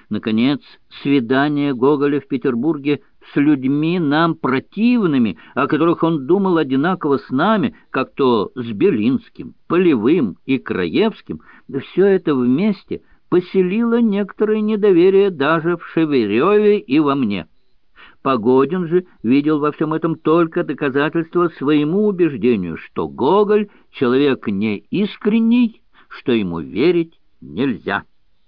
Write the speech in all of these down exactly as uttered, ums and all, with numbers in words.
Наконец, свидание Гоголя в Петербурге с людьми нам противными, о которых он думал одинаково с нами, как то с Белинским, Полевым и Краевским, да все это вместе поселило некоторое недоверие даже в Шевереве и во мне. Погодин же видел во всем этом только доказательство своему убеждению, что Гоголь — человек неискренний, что ему верить нельзя.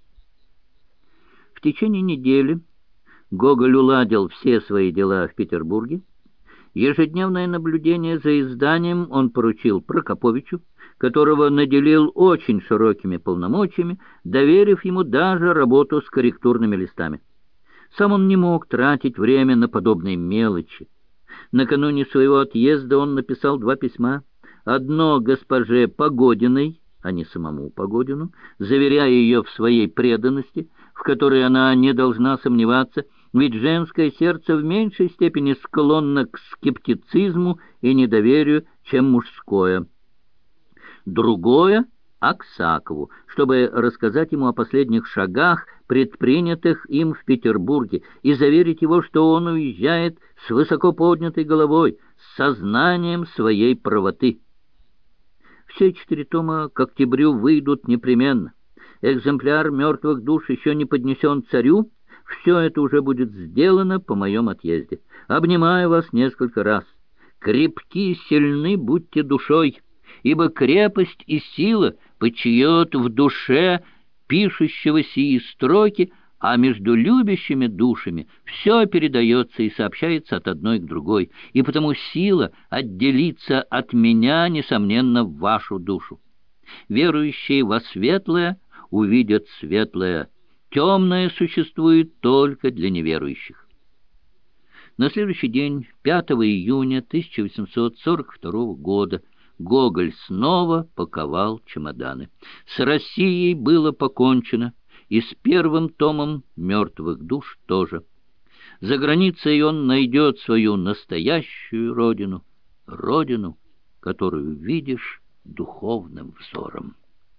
В течение недели Гоголь уладил все свои дела в Петербурге. Ежедневное наблюдение за изданием он поручил Прокоповичу, которого наделил очень широкими полномочиями, доверив ему даже работу с корректурными листами. Сам он не мог тратить время на подобные мелочи. Накануне своего отъезда он написал два письма. Одно госпоже Погодиной, а не самому Погодину, заверяя ее в своей преданности, в которой она не должна сомневаться, ведь женское сердце в меньшей степени склонно к скептицизму и недоверию, чем мужское. Другое — Аксакову, чтобы рассказать ему о последних шагах, предпринятых им в Петербурге, и заверить его, что он уезжает с высоко поднятой головой, с сознанием своей правоты. Все четыре тома к октябрю выйдут непременно. Экземпляр «Мертвых душ» еще не поднесен царю. Все это уже будет сделано по моем отъезде. Обнимаю вас несколько раз. Крепки и сильны будьте душой, ибо крепость и сила почиет в душе пишущего сии строки, а между любящими душами все передается и сообщается от одной к другой, и потому сила отделиться от меня, несомненно, в вашу душу. Верующие во светлое увидят светлое. Темное существует только для неверующих. На следующий день, пятого июня тысяча восемьсот сорок второго года, Гоголь снова паковал чемоданы. С Россией было покончено, и с первым томом «Мертвых душ» тоже. За границей он найдет свою настоящую родину, родину, которую видишь духовным взором.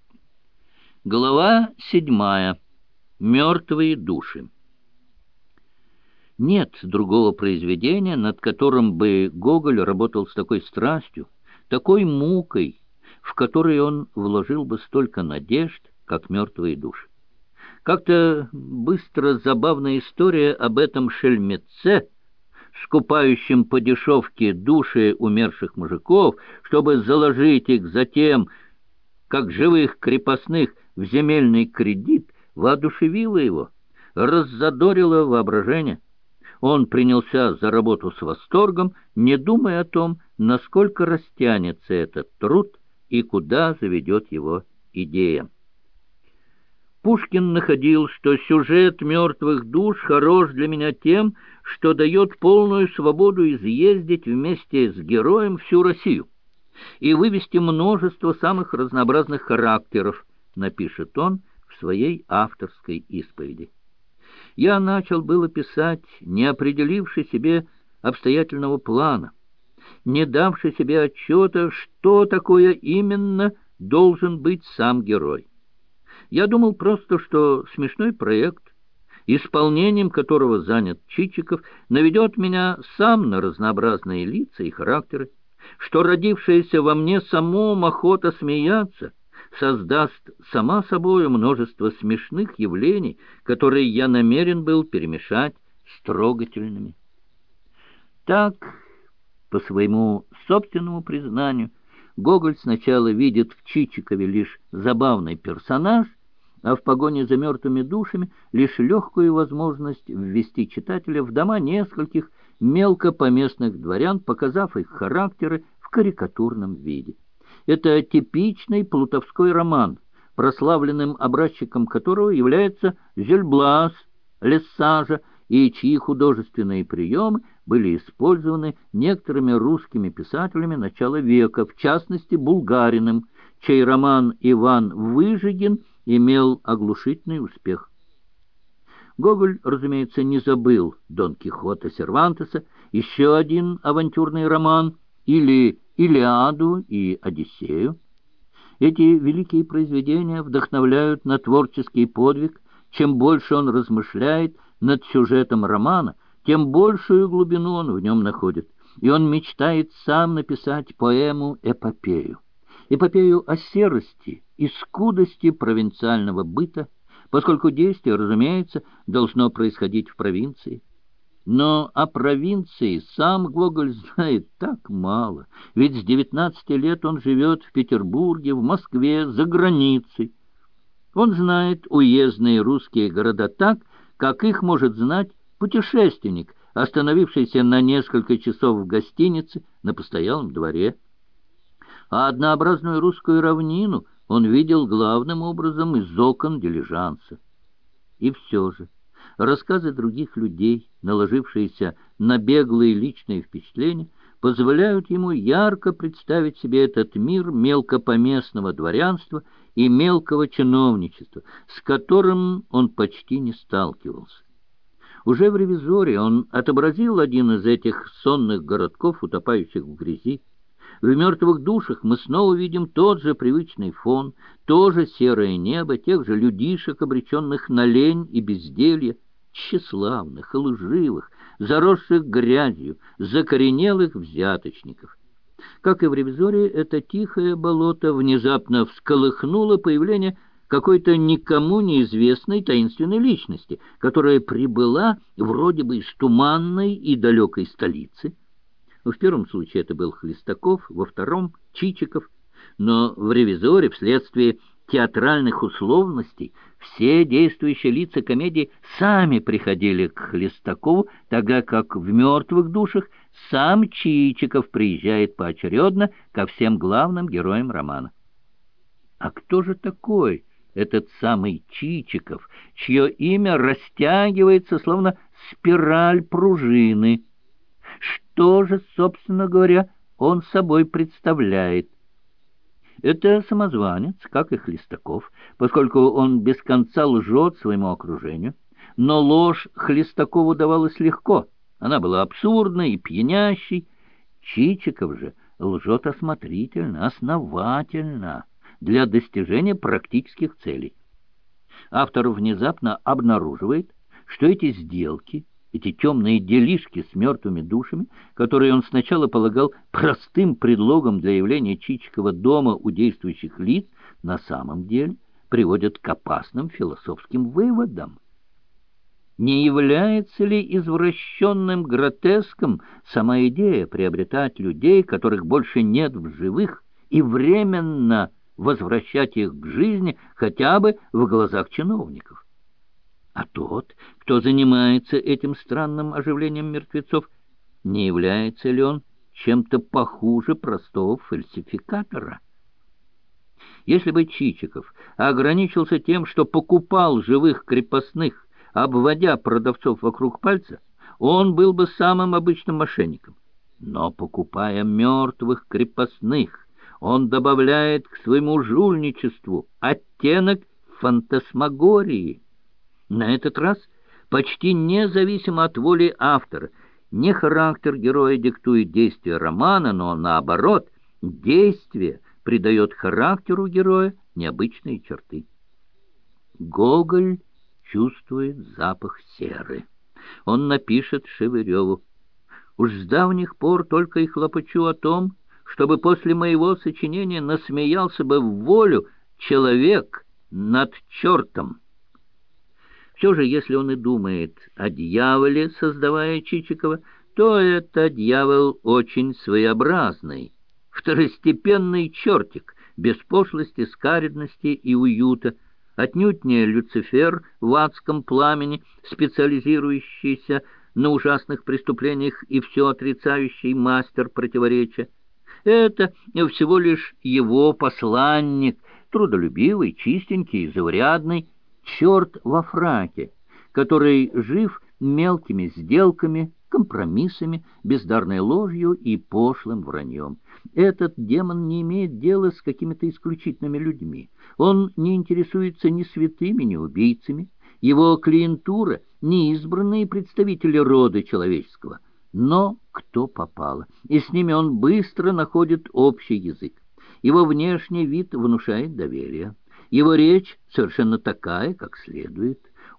Глава седьмая. «Мертвые души». Нет другого произведения, над которым бы Гоголь работал с такой страстью, такой мукой, в которой он вложил бы столько надежд, как «Мертвые души». Как-то быстро забавная история об этом шельмеце, скупающем по дешевке души умерших мужиков, чтобы заложить их затем, как живых крепостных, в земельный кредит, воодушевила его, раззадорила воображение. Он принялся за работу с восторгом, не думая о том, насколько растянется этот труд и куда заведет его идея. Пушкин находил, что сюжет «Мертвых душ» хорош для меня тем, что дает полную свободу изъездить вместе с героем всю Россию и вывести множество самых разнообразных характеров, напишет он в своей авторской исповеди. Я начал было писать, не определивши себе обстоятельного плана, не давши себе отчета, что такое именно должен быть сам герой. Я думал просто, что смешной проект, исполнением которого занят Чичиков, наведет меня сам на разнообразные лица и характеры, что родившаяся во мне самом охота смеяться создаст сама собою множество смешных явлений, которые я намерен был перемешать с трогательными. Так, по своему собственному признанию, Гоголь сначала видит в Чичикове лишь забавный персонаж, а в «Погоне за мертвыми душами» лишь легкую возможность ввести читателя в дома нескольких мелкопоместных дворян, показав их характеры в карикатурном виде. Это типичный плутовской роман, прославленным образчиком которого является Гюль Блас, Лессажа, и чьи художественные приемы были использованы некоторыми русскими писателями начала века, в частности Булгариным, чей роман «Иван Выжигин» имел оглушительный успех. Гоголь, разумеется, не забыл Дон Кихота Сервантеса, еще один авантюрный роман, или Илиаду и Одиссею. Эти великие произведения вдохновляют на творческий подвиг Чем больше он размышляет над сюжетом романа, тем большую глубину он в нем находит, и он мечтает сам написать поэму-эпопею. Эпопею о серости и скудости провинциального быта, поскольку действие, разумеется, должно происходить в провинции. Но о провинции сам Гоголь знает так мало, ведь с девятнадцати лет он живет в Петербурге, в Москве, за границей. Он знает уездные русские города так, как их может знать путешественник, остановившийся на несколько часов в гостинице на постоялом дворе. А однообразную русскую равнину он видел главным образом из окон дилижанса. И все же рассказы других людей, наложившиеся на беглые личные впечатления, позволяют ему ярко представить себе этот мир мелкопоместного дворянства и мелкого чиновничества, с которым он почти не сталкивался. Уже в «Ревизоре» он отобразил один из этих сонных городков, утопающих в грязи. В «Мертвых душах» мы снова видим тот же привычный фон, то же серое небо, тех же людишек, обреченных на лень и безделье, тщеславных и лживых, заросших грязью, закоренелых взяточников. Как и в «Ревизоре», это тихое болото внезапно всколыхнуло появление какой-то никому неизвестной таинственной личности, которая прибыла вроде бы из туманной и далекой столицы. В первом случае это был Хлестаков, во втором — Чичиков, но в «Ревизоре» вследствие театральных условностей все действующие лица комедии сами приходили к Хлестакову, тогда как в «Мертвых душах» сам Чичиков приезжает поочередно ко всем главным героям романа. А кто же такой этот самый Чичиков, чье имя растягивается, словно спираль пружины? Что же, собственно говоря, он собой представляет? Это самозванец, как и Хлестаков, поскольку он без конца лжет своему окружению. Но ложь Хлестакову давалась легко, она была абсурдной и пьянящей. Чичиков же лжет осмотрительно, основательно, для достижения практических целей. Автор внезапно обнаруживает, что эти сделки, эти темные делишки с мертвыми душами, которые он сначала полагал простым предлогом для явления Чичикова дома у действующих лиц, на самом деле приводят к опасным философским выводам. Не является ли извращенным гротеском сама идея приобретать людей, которых больше нет в живых, и временно возвращать их к жизни хотя бы в глазах чиновников? А тот, кто занимается этим странным оживлением мертвецов, не является ли он чем-то похуже простого фальсификатора? Если бы Чичиков ограничился тем, что покупал живых крепостных, обводя продавцов вокруг пальца, он был бы самым обычным мошенником. Но, покупая мертвых крепостных, он добавляет к своему жульничеству оттенок фантасмагории. На этот раз, почти независимо от воли автора, не характер героя диктует действие романа, но, наоборот, действие придает характеру героя необычные черты. Гоголь чувствует запах серы. Он напишет Шевыреву: «Уж с давних пор только и хлопочу о том, чтобы после моего сочинения насмеялся бы в волю человек над чертом». Все же, если он и думает о дьяволе, создавая Чичикова, то это дьявол очень своеобразный, второстепенный чертик, без пошлости, скаредности и уюта, отнюдь не Люцифер в адском пламени, специализирующийся на ужасных преступлениях и все отрицающий мастер противоречия. Это всего лишь его посланник, трудолюбивый, чистенький, заурядный, черт во фраке, который жив мелкими сделками, компромиссами, бездарной ложью и пошлым враньем. Этот демон не имеет дела с какими-то исключительными людьми. Он не интересуется ни святыми, ни убийцами. Его клиентура — не избранные представители рода человеческого, но кто попало, и с ними он быстро находит общий язык. Его внешний вид внушает доверие. Его речь совершенно такая, как следует.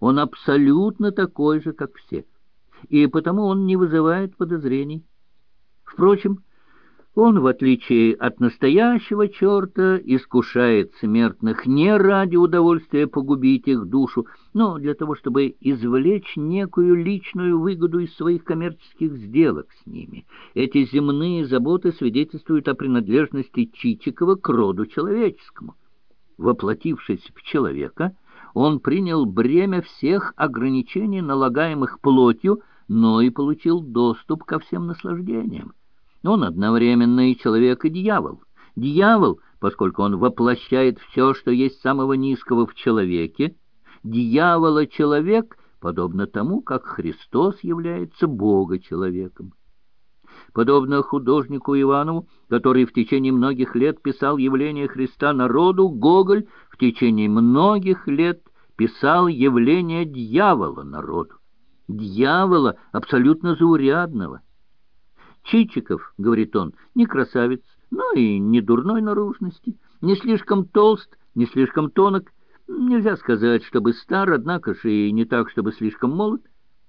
Он абсолютно такой же, как все, и потому он не вызывает подозрений. Впрочем, он, в отличие от настоящего черта, искушает смертных не ради удовольствия погубить их душу, но для того, чтобы извлечь некую личную выгоду из своих коммерческих сделок с ними. Эти земные заботы свидетельствуют о принадлежности Чичикова к роду человеческому. Воплотившись в человека, он принял бремя всех ограничений, налагаемых плотью, но и получил доступ ко всем наслаждениям. Он одновременно и человек, и дьявол. Дьявол, поскольку он воплощает все, что есть самого низкого в человеке. Дьявола-человек, подобно тому, как Христос является Бога-человеком. Подобно художнику Иванову, который в течение многих лет писал явление Христа народу, Гоголь в течение многих лет писал явление дьявола народу. Дьявола абсолютно заурядного. Чичиков, говорит он, не красавец, но и не дурной наружности, не слишком толст, не слишком тонок, нельзя сказать, чтобы стар, однако же и не так, чтобы слишком молод.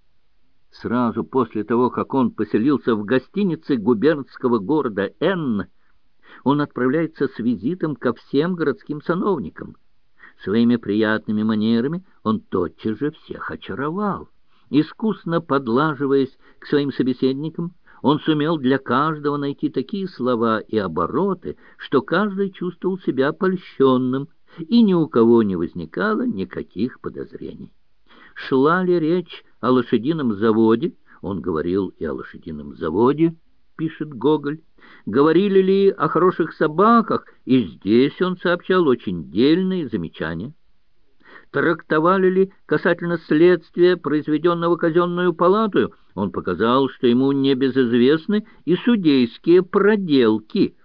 Сразу после того, как он поселился в гостинице губернского города Н, он отправляется с визитом ко всем городским сановникам. Своими приятными манерами он тотчас же всех очаровал. Искусно подлаживаясь к своим собеседникам, он сумел для каждого найти такие слова и обороты, что каждый чувствовал себя польщенным, и ни у кого не возникало никаких подозрений. Шла ли речь о лошадином заводе, он говорил и о лошадином заводе, пишет Гоголь. Говорили ли о хороших собаках, и здесь он сообщал очень дельные замечания. Трактовали ли касательно следствия, произведенного казенную палатою, он показал, что ему небезызвестны и судейские проделки.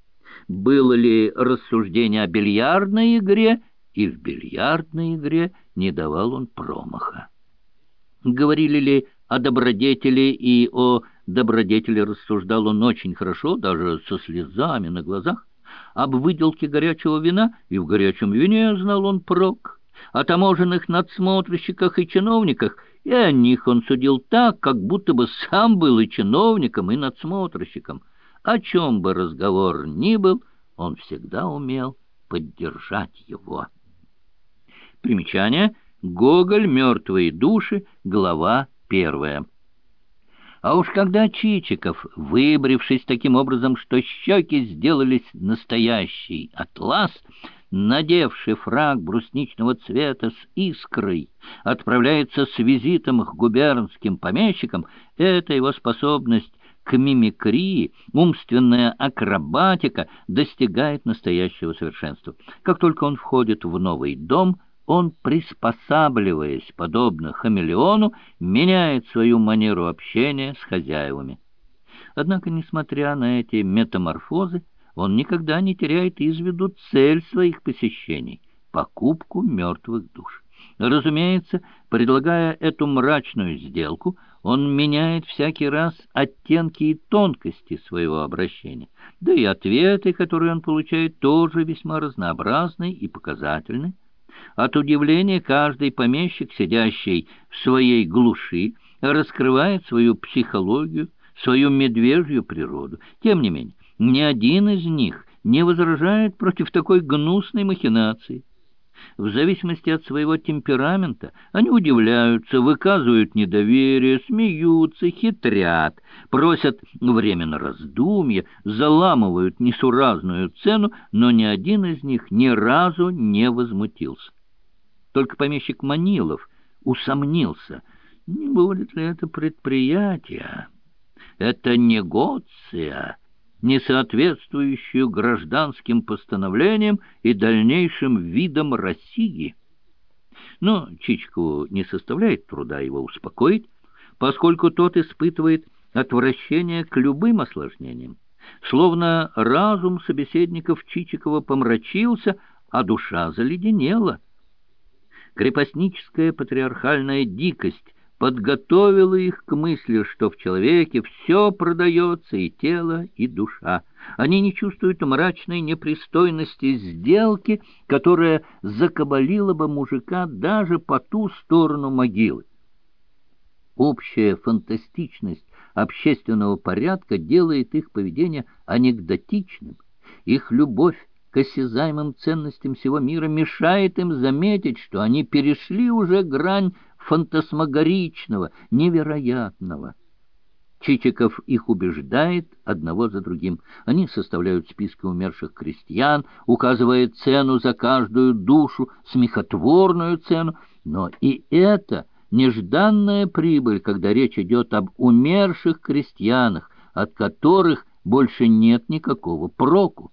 Было ли рассуждение о бильярдной игре, и в бильярдной игре не давал он промаха. Говорили ли о добродетели, и о добродетели рассуждал он очень хорошо, даже со слезами на глазах. Об выделке горячего вина, и в горячем вине знал он прок. О таможенных надсмотрщиках и чиновниках, и о них он судил так, как будто бы сам был и чиновником, и надсмотрщиком. О чем бы разговор ни был, он всегда умел поддержать его. Примечание. Гоголь. Мертвые души. Глава первая. А уж когда Чичиков, выбрившись таким образом, что щеки сделались настоящий атлас, надевший фрак брусничного цвета с искрой, отправляется с визитом к губернским помещикам, эта его способность к мимикрии, умственная акробатика достигает настоящего совершенства. Как только он входит в новый дом, он, приспосабливаясь, подобно хамелеону, меняет свою манеру общения с хозяевами. Однако, несмотря на эти метаморфозы, он никогда не теряет из виду цель своих посещений — покупку мертвых душ. Разумеется, предлагая эту мрачную сделку, он меняет всякий раз оттенки и тонкости своего обращения, да и ответы, которые он получает, тоже весьма разнообразны и показательны. От удивления каждый помещик, сидящий в своей глуши, раскрывает свою психологию, свою медвежью природу. Тем не менее, ни один из них не возражает против такой гнусной махинации. В зависимости от своего темперамента они удивляются, выказывают недоверие, смеются, хитрят, просят время на раздумье, заламывают несуразную цену, но ни один из них ни разу не возмутился. Только помещик Манилов усомнился, не будет ли это предприятие, это негоция, не соответствующую гражданским постановлениям и дальнейшим видам России. Но Чичикову не составляет труда его успокоить, поскольку тот испытывает отвращение к любым осложнениям. Словно разум собеседников Чичикова помрачился, а душа заледенела. Крепостническая патриархальная дикость подготовила их к мысли, что в человеке все продается, и тело, и душа. Они не чувствуют мрачной непристойности сделки, которая закабалила бы мужика даже по ту сторону могилы. Общая фантастичность общественного порядка делает их поведение анекдотичным. Их любовь к осязаемым ценностям всего мира мешает им заметить, что они перешли уже грань фантасмагоричного, невероятного. Чичиков их убеждает одного за другим. Они составляют списки умерших крестьян, указывая цену за каждую душу, смехотворную цену, но и это нежданная прибыль, когда речь идет об умерших крестьянах, от которых больше нет никакого проку.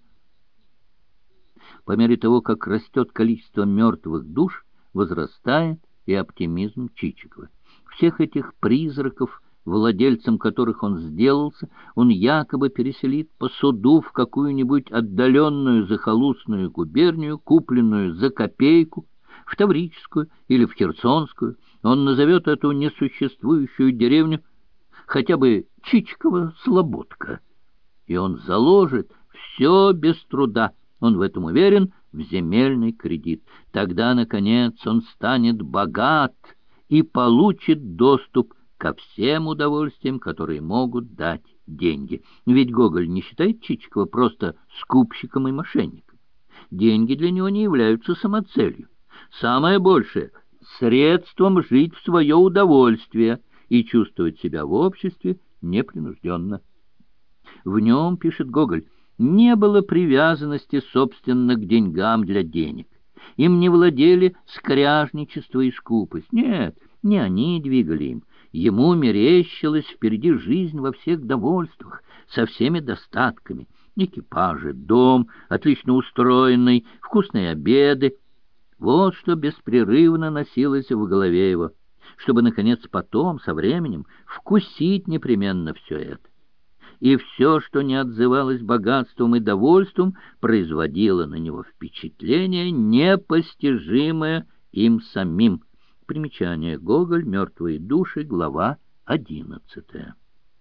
По мере того, как растет количество мертвых душ, возрастает и оптимизм Чичикова. Всех этих призраков, владельцем которых он сделался, он якобы переселит по суду в какую-нибудь отдаленную захолустную губернию, купленную за копейку, в Таврическую или в Херсонскую. Он назовет эту несуществующую деревню хотя бы Чичикова-Слободка, и он заложит все без труда, он в этом уверен, в земельный кредит. Тогда, наконец, он станет богат и получит доступ ко всем удовольствиям, которые могут дать деньги. Ведь Гоголь не считает Чичикова просто скупщиком и мошенником. Деньги для него не являются самоцелью. Самое большее — средством жить в свое удовольствие и чувствовать себя в обществе непринужденно. В нем, пишет Гоголь, не было привязанности, собственно, к деньгам для денег. Им не владели скряжничество и скупость. Нет, не они двигали им. Ему мерещилась впереди жизнь во всех довольствах, со всеми достатками. Экипажи, дом, отлично устроенный, вкусные обеды. Вот что беспрерывно носилось в голове его, чтобы, наконец, потом, со временем, вкусить непременно все это. И все, что не отзывалось богатством и довольством, производило на него впечатление, непостижимое им самим. Примечание. Гоголь. Мертвые души. Глава одиннадцатая.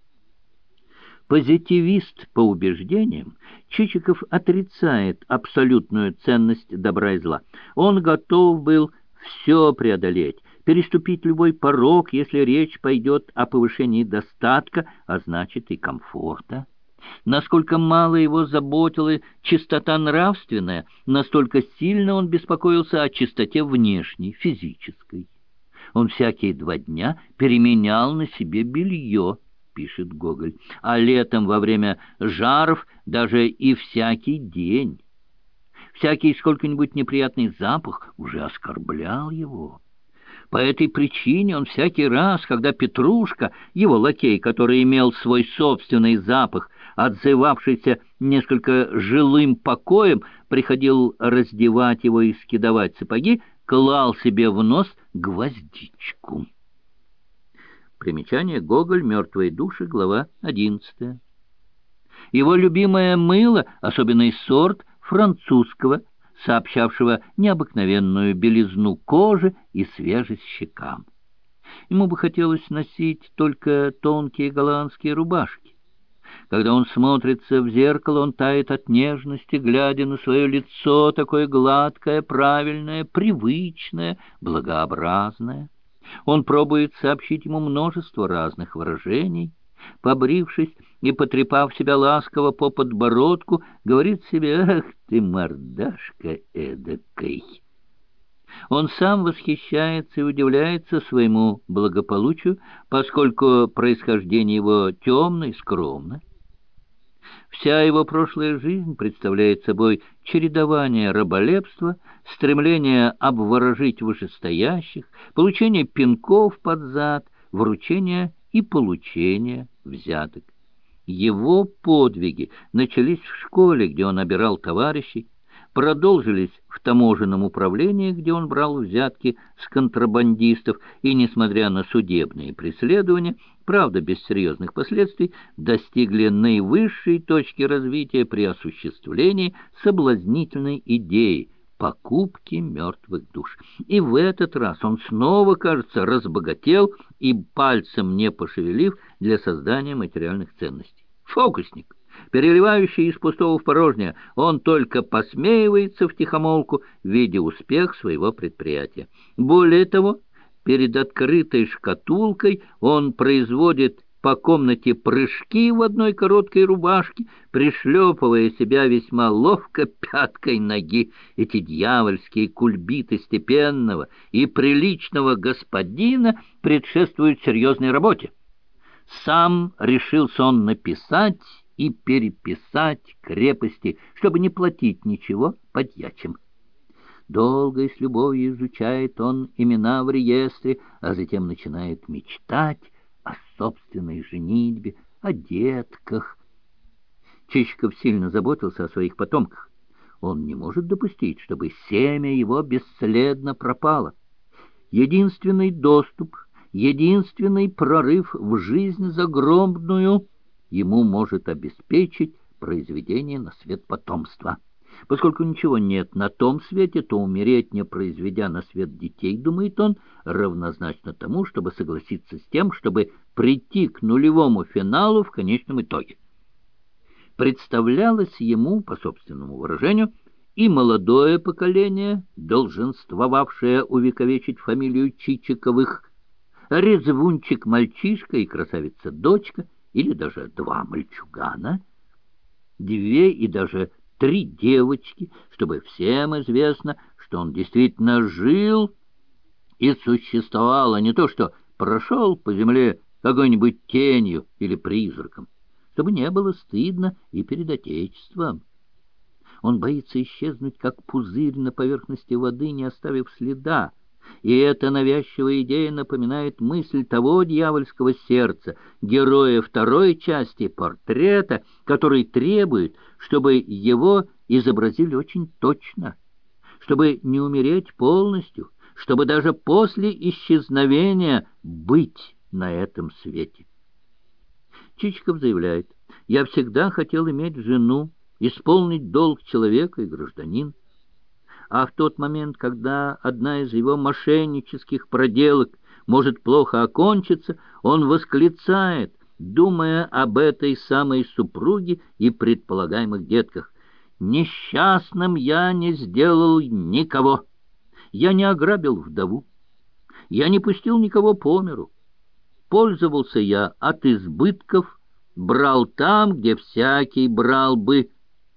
Позитивист по убеждениям, Чичиков отрицает абсолютную ценность добра и зла. Он готов был все преодолеть, переступить любой порог, если речь пойдет о повышении достатка, а значит и комфорта. Насколько мало его заботила чистота нравственная, настолько сильно он беспокоился о чистоте внешней, физической. Он всякие два дня переменял на себе белье, пишет Гоголь, а летом во время жаров даже и всякий день. Всякий сколько-нибудь неприятный запах уже оскорблял его. По этой причине он всякий раз, когда Петрушка, его лакей, который имел свой собственный запах, отзывавшийся несколько жилым покоем, приходил раздевать его и скидывать сапоги, клал себе в нос гвоздичку. Примечание. Гоголь. Мертвые души. Глава одиннадцатая. Его любимое мыло, особенный сорт французского, сообщавшего необыкновенную белизну кожи и свежесть щекам. Ему бы хотелось носить только тонкие голландские рубашки. Когда он смотрится в зеркало, он тает от нежности, глядя на свое лицо, такое гладкое, правильное, привычное, благообразное. Он пробует сообщить ему множество разных выражений. Побрившись и потрепав себя ласково по подбородку, говорит себе: «Ах ты, мордашка эдакой!» Он сам восхищается и удивляется своему благополучию, поскольку происхождение его темное и скромное. Вся его прошлая жизнь представляет собой чередование раболепства, стремление обворожить вышестоящих, получение пинков под зад, вручение и получение взяток. Его подвиги начались в школе, где он обирал товарищей, продолжились в таможенном управлении, где он брал взятки с контрабандистов, и, несмотря на судебные преследования, правда, без серьезных последствий, достигли наивысшей точки развития при осуществлении соблазнительной идеи покупки мертвых душ. И в этот раз он снова, кажется, разбогател и, пальцем не пошевелив, для создания материальных ценностей. Фокусник, Переливающий из пустого в порожнее, он только посмеивается втихомолку, видя успех своего предприятия. Более того, перед открытой шкатулкой он производит по комнате прыжки в одной короткой рубашке, пришлепывая себя весьма ловко пяткой ноги. Эти дьявольские кульбиты степенного и приличного господина предшествуют серьезной работе. Сам решился он написать и переписать крепости, чтобы не платить ничего подьячим. Долго и с любовью изучает он имена в реестре, а затем начинает мечтать о собственной женитьбе, о детках. Чичиков сильно заботился о своих потомках. Он не может допустить, чтобы семя его бесследно пропало. Единственный доступ, единственный прорыв в жизнь загробную ему может обеспечить произведение на свет потомства. Поскольку ничего нет на том свете, то умереть, не произведя на свет детей, думает он, равнозначно тому, чтобы согласиться с тем, чтобы прийти к нулевому финалу в конечном итоге. Представлялось ему, по собственному выражению, и молодое поколение, долженствовавшее увековечить фамилию Чичиковых, резвунчик-мальчишка и красавица-дочка, или даже два мальчугана, две и даже три девочки, чтобы всем известно, что он действительно жил и существовал, а не то, что прошел по земле какой-нибудь тенью или призраком, чтобы не было стыдно и перед Отечеством. Он боится исчезнуть, как пузырь на поверхности воды, не оставив следа, и эта навязчивая идея напоминает мысль того дьявольского сердца, героя второй части портрета, который требует, чтобы его изобразили очень точно, чтобы не умереть полностью, чтобы даже после исчезновения быть на этом свете. Чичиков заявляет: «Я всегда хотел иметь жену, исполнить долг человека и гражданина». А в тот момент, когда одна из его мошеннических проделок может плохо окончиться, он восклицает, думая об этой самой супруге и предполагаемых детках: «Несчастным я не сделал никого, я не ограбил вдову, я не пустил никого по миру, пользовался я от избытков, брал там, где всякий брал бы.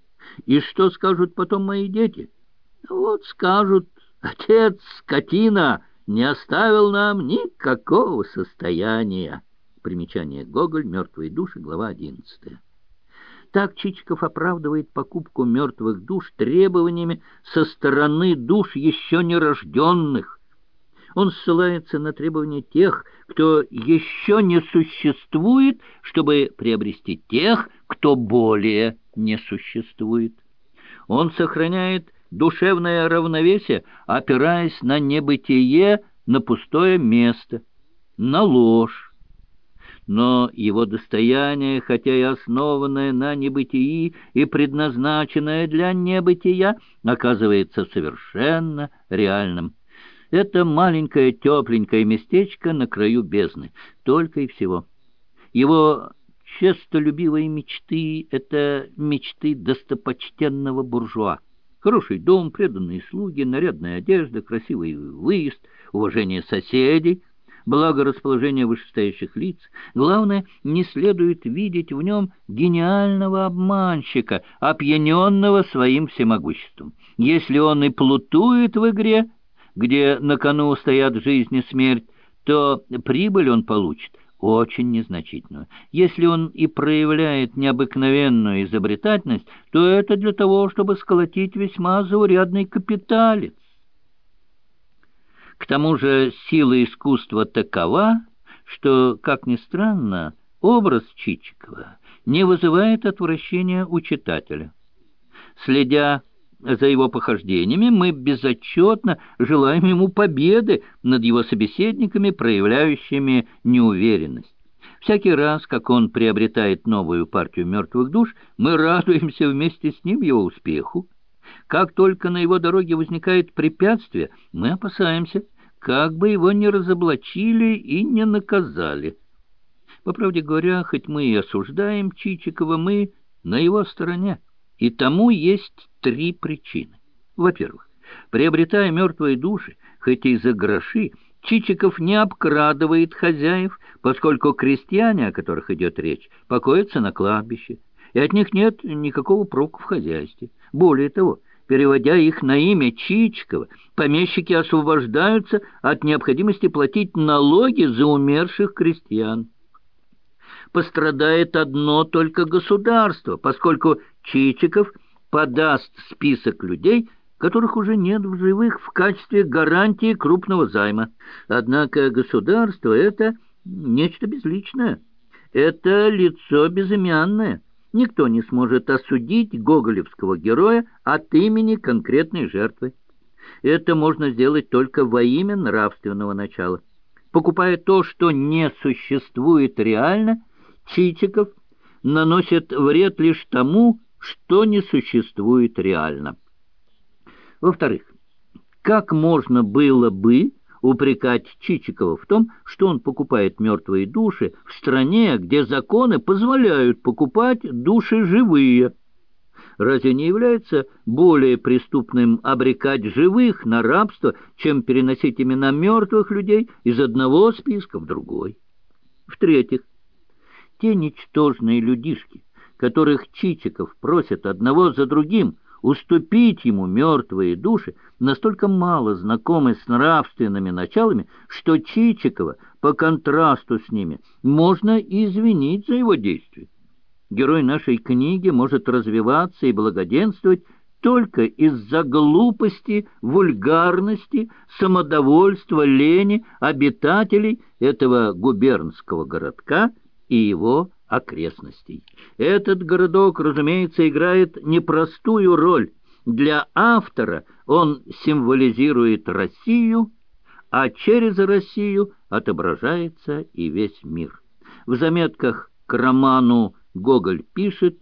И что скажут потом мои дети? Вот скажут: отец, скотина, не оставил нам никакого состояния». Примечание Гоголь, «Мертвые души», глава одиннадцатая. Так Чичиков оправдывает покупку мертвых душ требованиями со стороны душ еще нерожденных. Он ссылается на требования тех, кто еще не существует, чтобы приобрести тех, кто более не существует. Он сохраняет душевное равновесие, опираясь на небытие, на пустое место, на ложь. Но его достояние, хотя и основанное на небытии и предназначенное для небытия, оказывается совершенно реальным. Это маленькое тепленькое местечко на краю бездны, только и всего. Его честолюбивые мечты — это мечты достопочтенного буржуа. Хороший дом, преданные слуги, нарядная одежда, красивый выезд, уважение соседей, благорасположение вышестоящих лиц. Главное, не следует видеть в нем гениального обманщика, опьяненного своим всемогуществом. Если он и плутует в игре, где на кону стоят жизнь и смерть, то прибыль он получит очень незначительную. Если он и проявляет необыкновенную изобретательность, то это для того, чтобы сколотить весьма заурядный капиталец. К тому же сила искусства такова, что, как ни странно, образ Чичикова не вызывает отвращения у читателя. Следя за его похождениями, мы безотчетно желаем ему победы над его собеседниками, проявляющими неуверенность. Всякий раз, как он приобретает новую партию мертвых душ, мы радуемся вместе с ним его успеху. Как только на его дороге возникает препятствие, мы опасаемся, как бы его не разоблачили и не наказали. По правде говоря, хоть мы и осуждаем Чичикова, мы на его стороне, и тому есть три причины. Во-первых, приобретая мертвые души, хоть и за гроши, Чичиков не обкрадывает хозяев, поскольку крестьяне, о которых идет речь, покоятся на кладбище, и от них нет никакого проку в хозяйстве. Более того, переводя их на имя Чичикова, помещики освобождаются от необходимости платить налоги за умерших крестьян. Пострадает одно только государство, поскольку Чичиков подаст список людей, которых уже нет в живых, в качестве гарантии крупного займа. Однако государство — это нечто безличное, это лицо безымянное. Никто не сможет осудить гоголевского героя от имени конкретной жертвы. Это можно сделать только во имя нравственного начала. Покупая то, что не существует реально, Чичиков наносит вред лишь тому, что не существует реально. Во-вторых, как можно было бы упрекать Чичикова в том, что он покупает мертвые души в стране, где законы позволяют покупать души живые? Разве не является более преступным обрекать живых на рабство, чем переносить имена мертвых людей из одного списка в другой? В-третьих, те ничтожные людишки, которых Чичиков просит одного за другим уступить ему мертвые души, настолько мало знакомы с нравственными началами, что Чичикова по контрасту с ними можно извинить за его действия. Герой нашей книги может развиваться и благоденствовать только из-за глупости, вульгарности, самодовольства, лени обитателей этого губернского городка и его окрестностей. Этот городок, разумеется, играет непростую роль. Для автора он символизирует Россию, а через Россию отображается и весь мир. В заметках к роману Гоголь пишет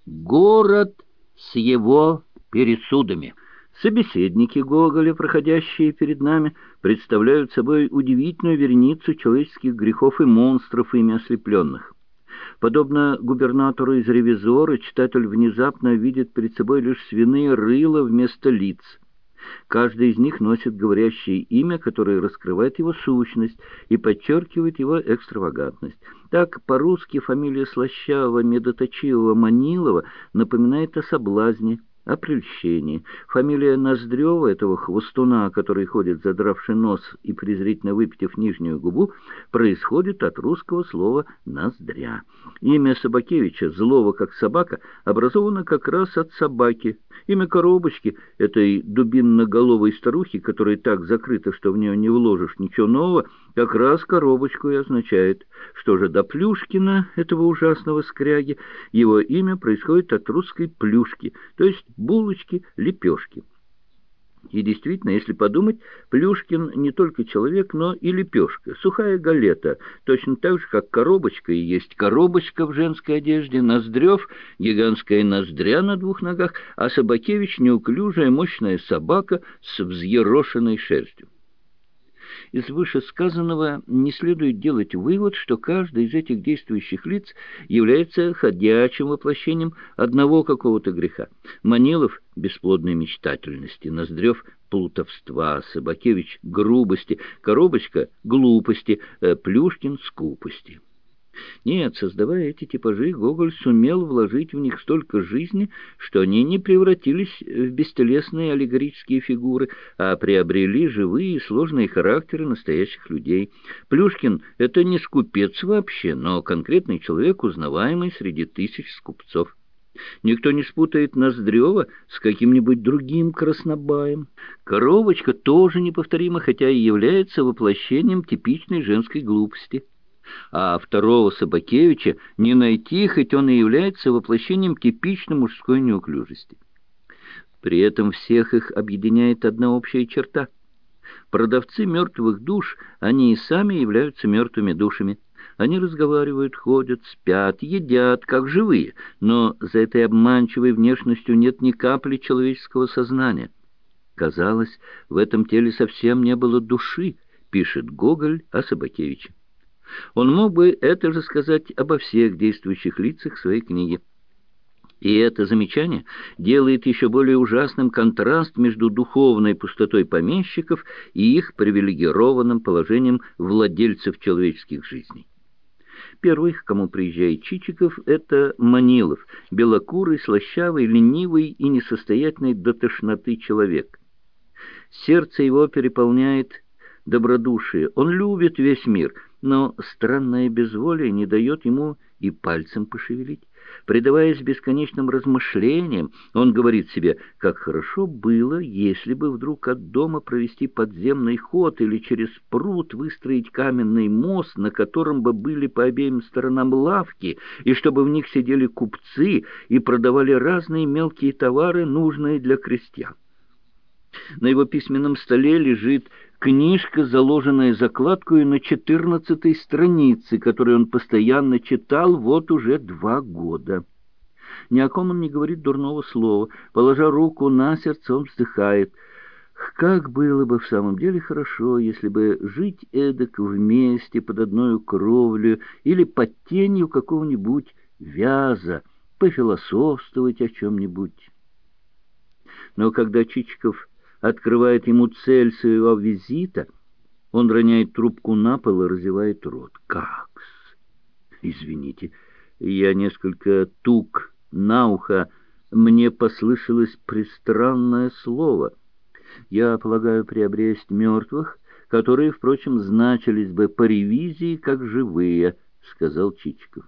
«Город с его пересудами». Собеседники Гоголя, проходящие перед нами, представляют собой удивительную вереницу человеческих грехов и монстров, ими ослепленных. Подобно губернатору из «Ревизора», читатель внезапно видит перед собой лишь свиные рыла вместо лиц. Каждый из них носит говорящее имя, которое раскрывает его сущность и подчеркивает его экстравагантность. Так, по-русски фамилия слащавого, медоточивого Манилова напоминает о соблазне, о прельщении. Фамилия Ноздрева, этого хвостуна, который ходит, задравший нос и презрительно выпитив нижнюю губу, происходит от русского слова «ноздря». Имя Собакевича, злого как собака, образовано как раз от собаки. Имя Коробочки, этой дубинноголовой старухи, которая так закрыта, что в нее не вложишь ничего нового, как раз Коробочку и означает. Что же до Плюшкина, этого ужасного скряги, его имя происходит от русской «плюшки», то есть булочки, лепешки. И действительно, если подумать, Плюшкин не только человек, но и лепешка, сухая галета, точно так же, как Коробочка и есть коробочка в женской одежде, Ноздрев — гигантская ноздря на двух ногах, а Собакевич — неуклюжая мощная собака с взъерошенной шерстью. Из вышесказанного не следует делать вывод, что каждый из этих действующих лиц является ходячим воплощением одного какого-то греха. Манилов — бесплодной мечтательности, Ноздрев — плутовства, Собакевич — грубости, Коробочка — глупости, Плюшкин — скупости. Нет, создавая эти типажи, Гоголь сумел вложить в них столько жизни, что они не превратились в бестелесные аллегорические фигуры, а приобрели живые и сложные характеры настоящих людей. Плюшкин — это не скупец вообще, но конкретный человек, узнаваемый среди тысяч скупцов. Никто не спутает Ноздрева с каким-нибудь другим краснобаем. Коробочка тоже неповторима, хотя и является воплощением типичной женской глупости. А второго Собакевича не найти, хоть он и является воплощением типичной мужской неуклюжести. При этом всех их объединяет одна общая черта. Продавцы мертвых душ, они и сами являются мертвыми душами. Они разговаривают, ходят, спят, едят, как живые, но за этой обманчивой внешностью нет ни капли человеческого сознания. Казалось, в этом теле совсем не было души, пишет Гоголь о Собакевиче. Он мог бы это же сказать обо всех действующих лицах своей книги. И это замечание делает еще более ужасным контраст между духовной пустотой помещиков и их привилегированным положением владельцев человеческих жизней. Первый, к кому приезжает Чичиков, это Манилов, белокурый, слащавый, ленивый и несостоятельный до тошноты человек. Сердце его переполняет добродушие. Он любит весь мир, но странное безволие не дает ему и пальцем пошевелить. Предаваясь бесконечным размышлениям, он говорит себе, как хорошо было, если бы вдруг от дома провести подземный ход или через пруд выстроить каменный мост, на котором бы были по обеим сторонам лавки, и чтобы в них сидели купцы и продавали разные мелкие товары, нужные для крестьян. На его письменном столе лежит книжка, заложенная закладкой на четырнадцатой странице, которую он постоянно читал вот уже два года. Ни о ком он не говорит дурного слова. Положа руку на сердце, он вздыхает. Как было бы в самом деле хорошо, если бы жить эдак вместе под одной кровлей или под тенью какого-нибудь вяза, пофилософствовать о чем-нибудь. Но когда Чичиков открывает ему цель своего визита, он роняет трубку на пол и разевает рот. Как-с? Извините, я несколько тук на ухо, мне послышалось пристранное слово. Я полагаю приобресть мертвых, которые, впрочем, значились бы по ревизии как живые, — сказал Чичиков.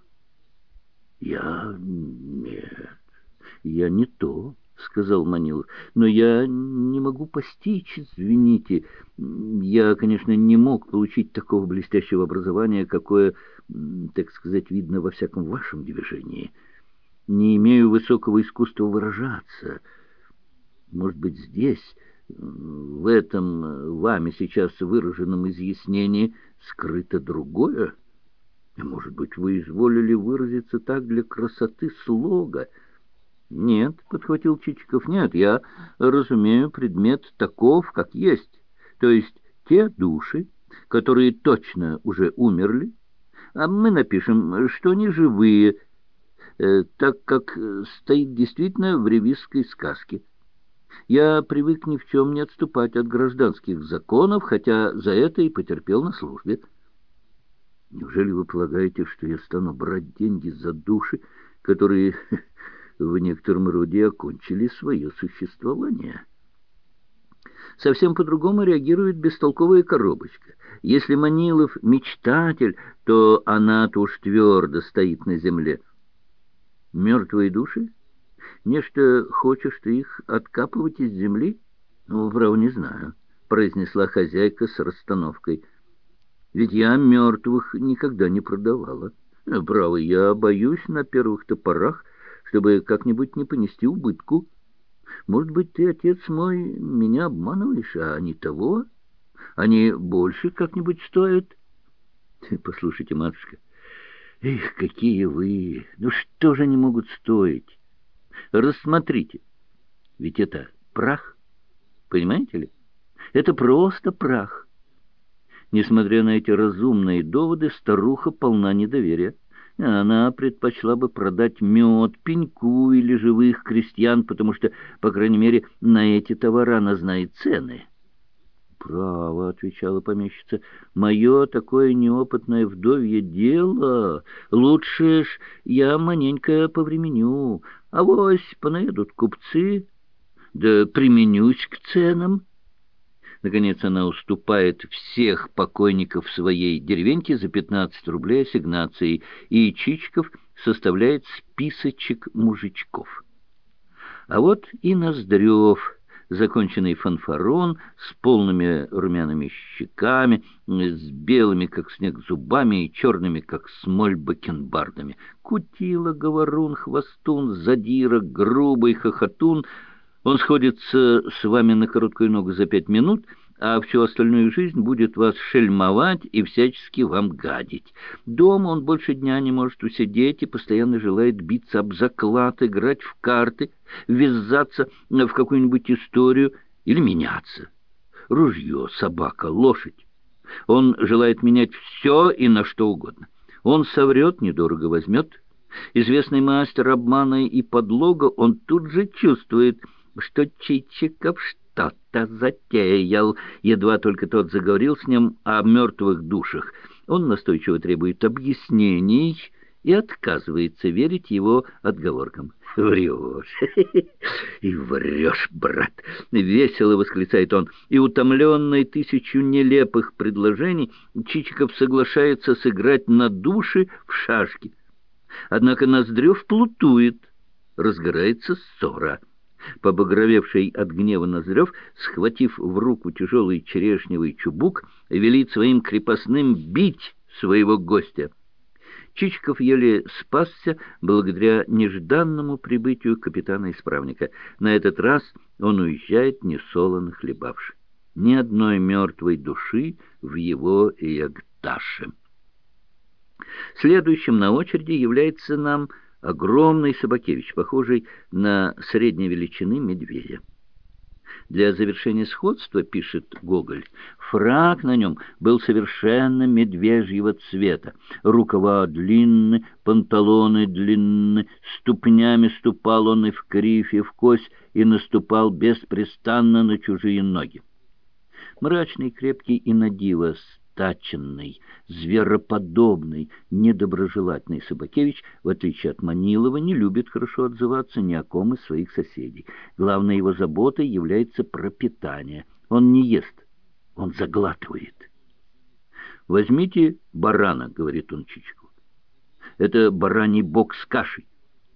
Я... нет, я не то. — сказал Манилов. — Но я не могу постичь, извините. Я, конечно, не мог получить такого блестящего образования, какое, так сказать, видно во всяком вашем движении. Не имею высокого искусства выражаться. Может быть, здесь, в этом вами сейчас выраженном изъяснении, скрыто другое? Может быть, вы изволили выразиться так для красоты слога? «Нет», — подхватил Чичиков, — «нет, я разумею предмет таков, как есть, то есть те души, которые точно уже умерли, а мы напишем, что они живые, э, так как стоит действительно в ревизской сказке. Я привык ни в чем не отступать от гражданских законов, хотя за это и потерпел на службе». «Неужели вы полагаете, что я стану брать деньги за души, которые в некотором роде окончили свое существование?» Совсем по-другому реагирует бестолковая коробочка. Если Манилов мечтатель, то она-то уж твердо стоит на земле. Мертвые души? Нечто хочешь ты их откапывать из земли? Ну, право, не знаю, — произнесла хозяйка с расстановкой. Ведь я мертвых никогда не продавала. Право, я боюсь на первых топорах, чтобы как-нибудь не понести убытку. Может быть, ты, отец мой, меня обманываешь, а не того? Они больше как-нибудь стоят? Послушайте, матушка, эх, какие вы! Ну что же они могут стоить? Рассмотрите, ведь это прах, понимаете ли? Это просто прах. Несмотря на эти разумные доводы, старуха полна недоверия. Она предпочла бы продать мед, пеньку или живых крестьян, потому что, по крайней мере, на эти товары она знает цены. «Право», — отвечала помещица, — «мое такое неопытное вдовье дело. Лучше ж я маненько повременю. Авось понаедут купцы, да применюсь к ценам». Наконец она уступает всех покойников своей деревеньке за пятнадцать рублей ассигнацией, и Чичиков составляет списочек мужичков. А вот и Ноздрев, законченный фанфарон, с полными румяными щеками, с белыми, как снег, зубами и черными, как смоль, бакенбардами. Кутила, говорун, хвостун, задира, грубый хохотун. Он сходится с вами на короткую ногу за пять минут, а всю остальную жизнь будет вас шельмовать и всячески вам гадить. Дома он больше дня не может усидеть и постоянно желает биться об заклад, играть в карты, ввязаться в какую-нибудь историю или меняться. Ружье, собака, лошадь. Он желает менять все и на что угодно. Он соврет, недорого возьмет. Известный мастер обмана и подлога, он тут же чувствует, что Чичиков что-то затеял. Едва только тот заговорил с ним о мертвых душах, он настойчиво требует объяснений и отказывается верить его отговоркам. «Врешь! И врешь, брат!» — весело восклицает он. И, утомленный тысячу нелепых предложений, Чичиков соглашается сыграть на души в шашки. Однако Ноздрев плутует, разгорается ссора. Побагровевший от гнева Ноздрев, схватив в руку тяжелый черешневый чубук, велит своим крепостным бить своего гостя. Чичиков еле спасся благодаря нежданному прибытию капитана-исправника. На этот раз он уезжает несолоно хлебавши. Ни одной мертвой души в его Ягдаше. Следующим на очереди является нам огромный Собакевич, похожий на средней величины медведя. Для завершения сходства, пишет Гоголь, фрак на нем был совершенно медвежьего цвета, рукава длинны, панталоны длинны, ступнями ступал он и в кривь, и в кость, и наступал беспрестанно на чужие ноги. Мрачный, крепкий и надиво стаченный, звероподобный, недоброжелательный Собакевич, в отличие от Манилова, не любит хорошо отзываться ни о ком из своих соседей. Главной его заботой является пропитание. Он не ест, он заглатывает. «Возьмите барана», — говорит он Чичикову. «Это бараний бок с кашей.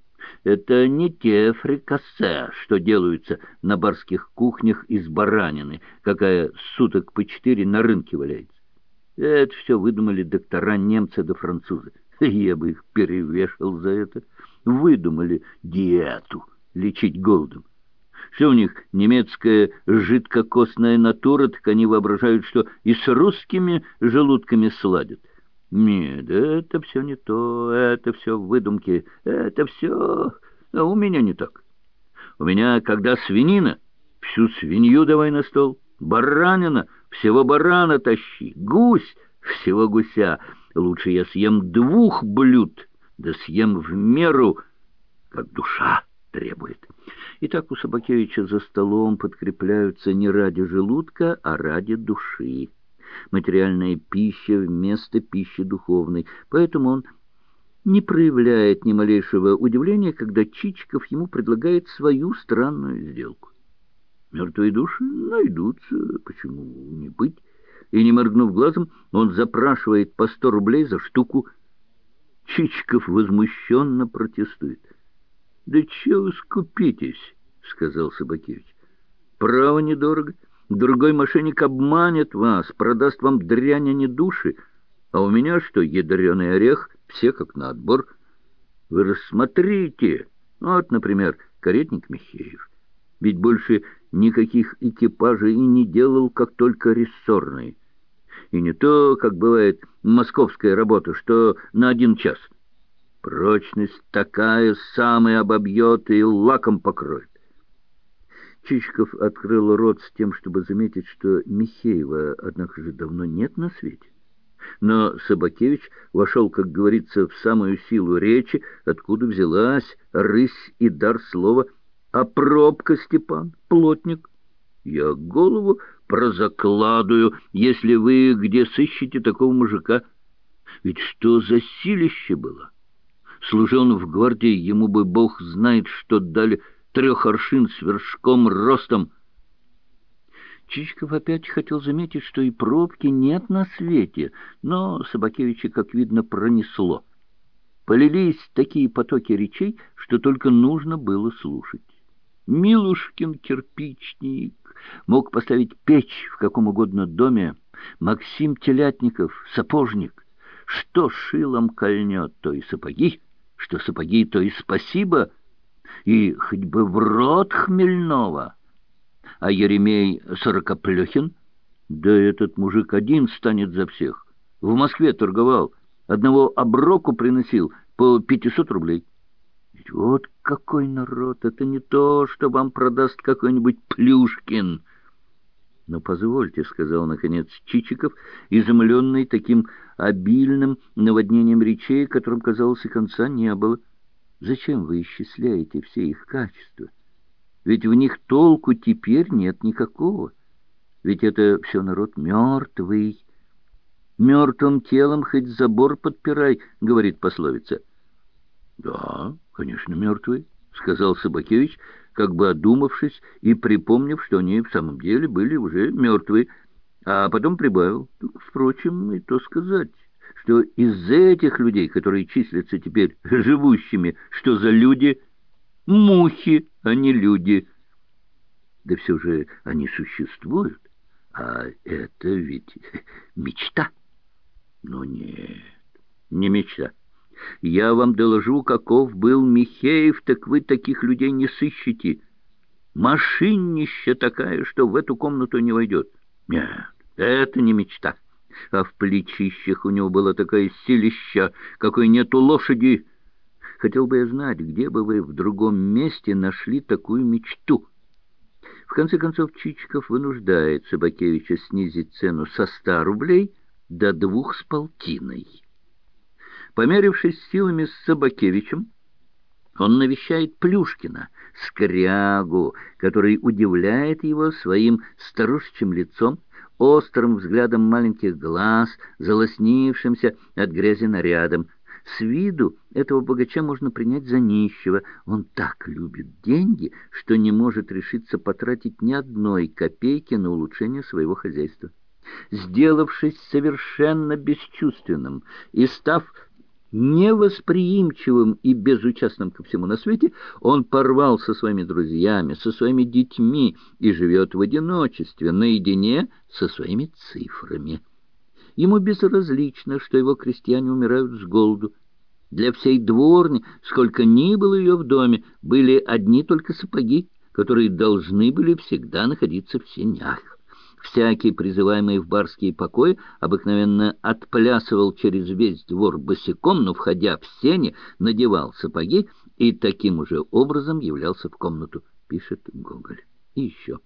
Это не те фрикасе, что делаются на барских кухнях из баранины, какая суток по четыре на рынке валяется. Это все выдумали доктора немцы да французы. Я бы их перевешал за это. Выдумали диету, лечить голодом. Все у них немецкая жидкокостная натура, так они воображают, что и с русскими желудками сладят. Нет, это все не то, это все выдумки, это все... А у меня не так. У меня, когда свинина, всю свинью давай на стол, баранина, всего барана тащи, гусь, всего гуся. Лучше я съем двух блюд, да съем в меру, как душа требует. Итак, у Собакевича за столом подкрепляются не ради желудка, а ради души. Материальная пища вместо пищи духовной. Поэтому он не проявляет ни малейшего удивления, когда Чичиков ему предлагает свою странную сделку. Мертвые души найдутся, почему не быть? И, не моргнув глазом, он запрашивает по сто рублей за штуку. Чичиков возмущенно протестует. «Да чего вы скупитесь?» — сказал Собакевич. «Право недорого. Другой мошенник обманет вас, продаст вам дрянь, а не души. А у меня что, ядреный орех, все как на отбор. Вы рассмотрите. Вот, например, каретник Михеев. Ведь больше никаких экипажей и не делал, как только рессорные. И не то, как бывает московская работа, что на один час. Прочность такая, самый обобьет и лаком покроет». Чичиков открыл рот с тем, чтобы заметить, что Михеева, однако же, давно нет на свете. Но Собакевич вошел, как говорится, в самую силу речи, откуда взялась рысь и дар слова. «А пробка, Степан, плотник, я голову прозакладываю, если вы где сыщете такого мужика. Ведь что за силище было? Служил он в гвардии, ему бы бог знает, что дали трех аршин с вершком ростом». Чичиков опять хотел заметить, что и пробки нет на свете, но Собакевича, как видно, пронесло. Полились такие потоки речей, что только нужно было слушать. Милушкин кирпичник мог поставить печь в каком угодно доме. Максим Телятников — сапожник. Что шилом кольнет, то и сапоги, что сапоги, то и спасибо. И хоть бы в рот хмельного. А Еремей Сорокоплехин? Да этот мужик один станет за всех. В Москве торговал, одного оброку приносил по пятьсот рублей. Ведь вот какой народ! Это не то, что вам продаст какой-нибудь Плюшкин. «Но позвольте», — сказал, наконец, Чичиков, изумленный таким обильным наводнением речей, которым, казалось, и конца не было. «Зачем вы исчисляете все их качества? Ведь в них толку теперь нет никакого. Ведь это все народ мертвый. Мертвым телом хоть забор подпирай», — говорит пословица. «Да, конечно, мертвый», — сказал Собакевич, как бы одумавшись и припомнив, что они в самом деле были уже мертвые, а потом прибавил: «Впрочем, и то сказать, что из этих людей, которые числятся теперь живущими, что за люди? Мухи, а не люди. Да все же они существуют, а это ведь мечта». «Ну нет, не мечта. Я вам доложу, каков был Михеев, так вы таких людей не сыщете. Мошеннища такая, что в эту комнату не войдет. Нет, это не мечта. А в плечищах у него была такая силища, какой нет у лошади. Хотел бы я знать, где бы вы в другом месте нашли такую мечту». В конце концов, Чичиков вынуждает Собакевича снизить цену со ста рублей до двух с полтиной. Померившись силами с Собакевичем, он навещает Плюшкина, скрягу, который удивляет его своим старушечьим лицом, острым взглядом маленьких глаз, залоснившимся от грязи нарядом. С виду этого богача можно принять за нищего. Он так любит деньги, что не может решиться потратить ни одной копейки на улучшение своего хозяйства. Сделавшись совершенно бесчувственным и став невосприимчивым и безучастным ко всему на свете, он порвал со своими друзьями, со своими детьми и живет в одиночестве, наедине со своими цифрами. Ему безразлично, что его крестьяне умирают с голоду. Для всей дворни, сколько ни было ее в доме, были одни только сапоги, которые должны были всегда находиться в сенях. Всякий, призываемый в барские покои, обыкновенно отплясывал через весь двор босиком, но, входя в сени, надевал сапоги и таким уже образом являлся в комнату, пишет Гоголь. И еще.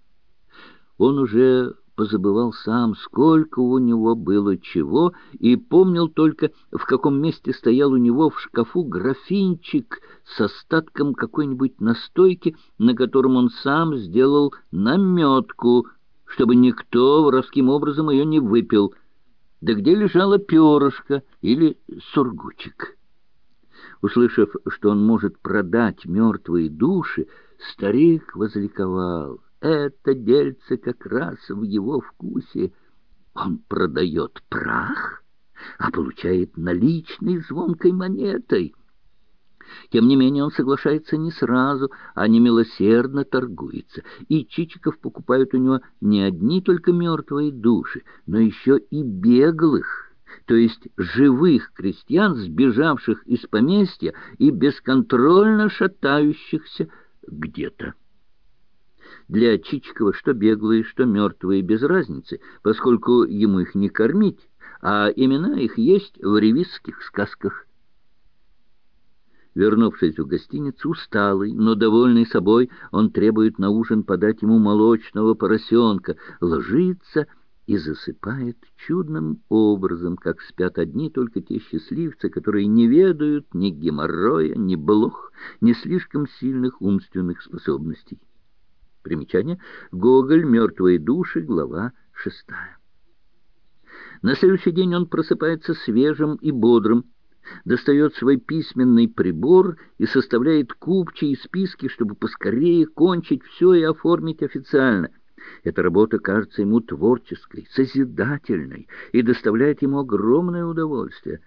Он уже позабывал сам, сколько у него было чего, и помнил только, в каком месте стоял у него в шкафу графинчик с остатком какой-нибудь настойки, на котором он сам сделал наметку, чтобы никто воровским образом ее не выпил, да где лежало перышко или сургучик. Услышав, что он может продать мертвые души, старик возликовал. Это дельце как раз в его вкусе. Он продает прах, а получает наличной звонкой монетой. Тем не менее он соглашается не сразу, а немилосердно торгуется, и Чичиков покупает у него не одни только мертвые души, но еще и беглых, то есть живых крестьян, сбежавших из поместья и бесконтрольно шатающихся где-то. Для Чичикова что беглые, что мертвые без разницы, поскольку ему их не кормить, а имена их есть в ревизских сказках. Вернувшись в гостиницу, усталый, но довольный собой, он требует на ужин подать ему молочного поросенка, ложится и засыпает чудным образом, как спят одни только те счастливцы, которые не ведают ни геморроя, ни блох, ни слишком сильных умственных способностей. Примечание. Гоголь. Мертвые души. Глава шестая. На следующий день он просыпается свежим и бодрым, достает свой письменный прибор и составляет купчие списки, чтобы поскорее кончить все и оформить официально. Эта работа кажется ему творческой, созидательной и доставляет ему огромное удовольствие.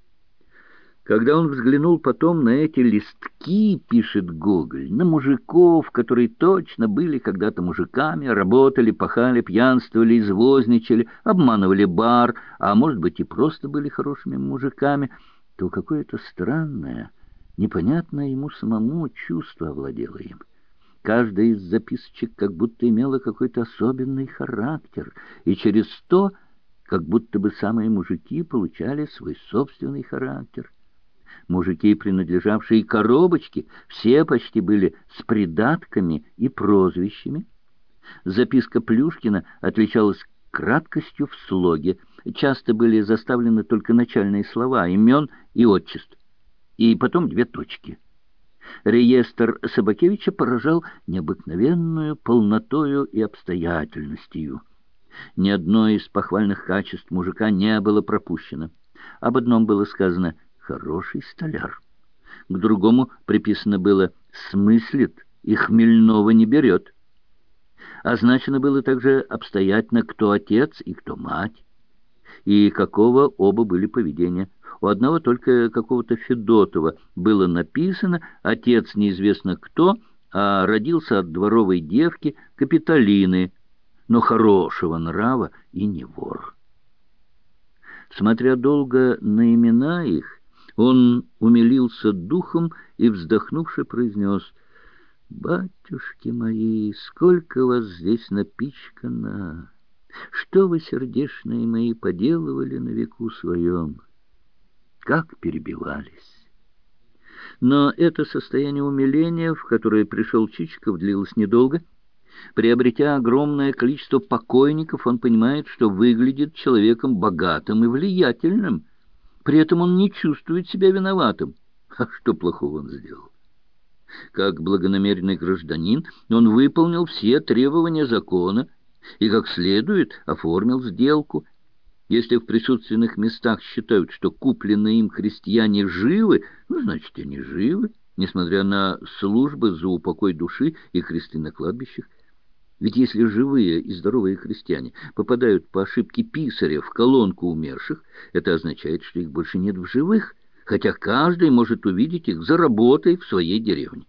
Когда он взглянул потом на эти листки, пишет Гоголь, на мужиков, которые точно были когда-то мужиками, работали, пахали, пьянствовали, извозничали, обманывали бар, а может быть и просто были хорошими мужиками, то какое-то странное, непонятное ему самому чувство овладело им. Каждая из записочек как будто имела какой-то особенный характер, и через то, как будто бы самые мужики получали свой собственный характер. Мужики, принадлежавшие коробочке, все почти были с придатками и прозвищами. Записка Плюшкина отличалась краткостью в слоге. Часто были заставлены только начальные слова, имен и отчеств, и потом две точки. Реестр Собакевича поражал необыкновенную полнотою и обстоятельностью. Ни одно из похвальных качеств мужика не было пропущено. Об одном было сказано «хороший столяр». К другому приписано было «смыслит и хмельного не берет». Означено было также обстоятельно, кто отец и кто мать, и какого оба были поведения. У одного только какого-то Федотова было написано «отец неизвестно кто», а родился от дворовой девки Капитолины, но хорошего нрава и не вор. Смотря долго на имена их, он умилился духом и, вздохнувши, произнес: «Батюшки мои, сколько вас здесь напичкано! Что вы, сердечные мои, поделывали на веку своем? Как перебивались!» Но это состояние умиления, в которое пришел Чичиков, длилось недолго. Приобретя огромное количество покойников, он понимает, что выглядит человеком богатым и влиятельным. При этом он не чувствует себя виноватым. А что плохого он сделал? Как благонамеренный гражданин он выполнил все требования закона и как следует оформил сделку. Если в присутственных местах считают, что купленные им крестьяне живы, ну, значит, они живы, несмотря на службы за упокой души и кресты на кладбищах. Ведь если живые и здоровые христиане попадают по ошибке писаря в колонку умерших, это означает, что их больше нет в живых, хотя каждый может увидеть их за работой в своей деревне.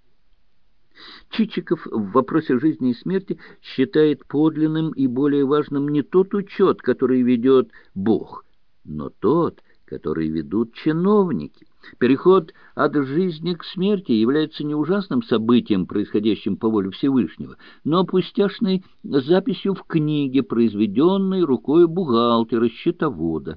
Чичиков в вопросе жизни и смерти считает подлинным и более важным не тот учет, который ведет Бог, но тот, который ведут чиновники. Переход от жизни к смерти является не ужасным событием, происходящим по воле Всевышнего, но пустяшной записью в книге, произведенной рукой бухгалтера-счетовода.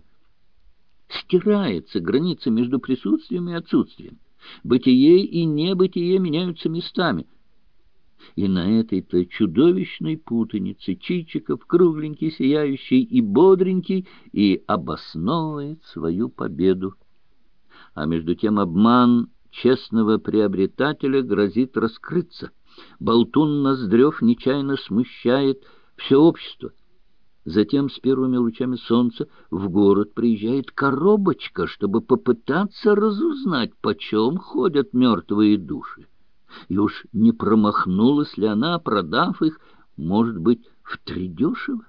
Стирается граница между присутствием и отсутствием. Бытие и небытие меняются местами. И на этой-то чудовищной путанице Чичиков, кругленький, сияющий и бодренький, и обосновывает свою победу. А между тем обман честного приобретателя грозит раскрыться. Болтун Ноздрев нечаянно смущает все общество. Затем с первыми лучами солнца в город приезжает коробочка, чтобы попытаться разузнать, почем ходят мертвые души. И уж не промахнулась ли она, продав их, может быть, втридешево?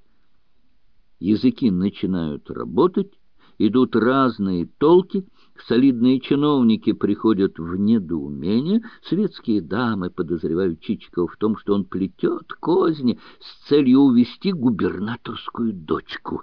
Языки начинают работать, идут разные толки, солидные чиновники приходят в недоумение, светские дамы подозревают Чичикова в том, что он плетет козни с целью увести губернаторскую дочку.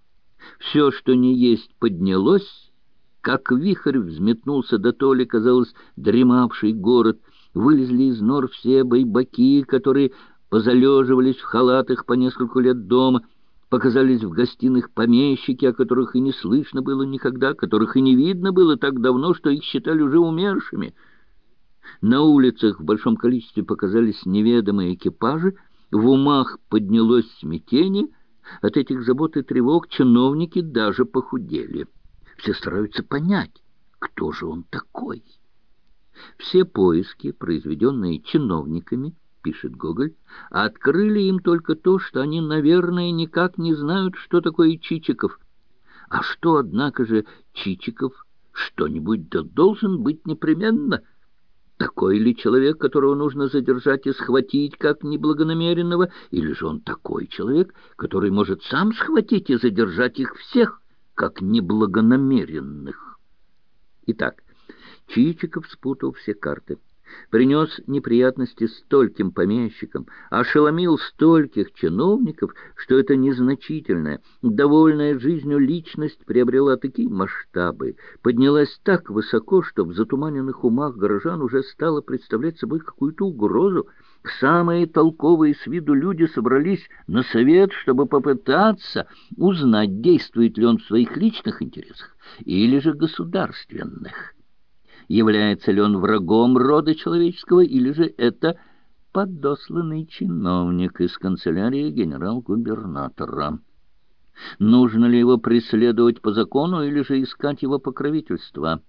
Все, что не есть, поднялось, как вихрь взметнулся до толи, казалось, дремавший город. Вылезли из нор все байбаки, которые позалеживались в халатах по нескольку лет дома. Показались в гостиных помещики, о которых и не слышно было никогда, которых и не видно было так давно, что их считали уже умершими. На улицах в большом количестве показались неведомые экипажи, в умах поднялось смятение. От этих забот и тревог чиновники даже похудели. Все стараются понять, кто же он такой. Все поиски, произведенные чиновниками, пишет Гоголь, открыли им только то, что они, наверное, никак не знают, что такое Чичиков. А что, однако же, Чичиков что-нибудь да должен быть непременно. Такой ли человек, которого нужно задержать и схватить как неблагонамеренного, или же он такой человек, который может сам схватить и задержать их всех как неблагонамеренных? Итак, Чичиков спутал все карты, принес неприятности стольким помещикам, ошеломил стольких чиновников, что эта незначительная, довольная жизнью личность приобрела такие масштабы, поднялась так высоко, что в затуманенных умах горожан уже стала представлять собой какую-то угрозу. Самые толковые с виду люди собрались на совет, чтобы попытаться узнать, действует ли он в своих личных интересах или же государственных. Является ли он врагом рода человеческого, или же это подосланный чиновник из канцелярии генерал-губернатора. Нужно ли его преследовать по закону или же искать его покровительства?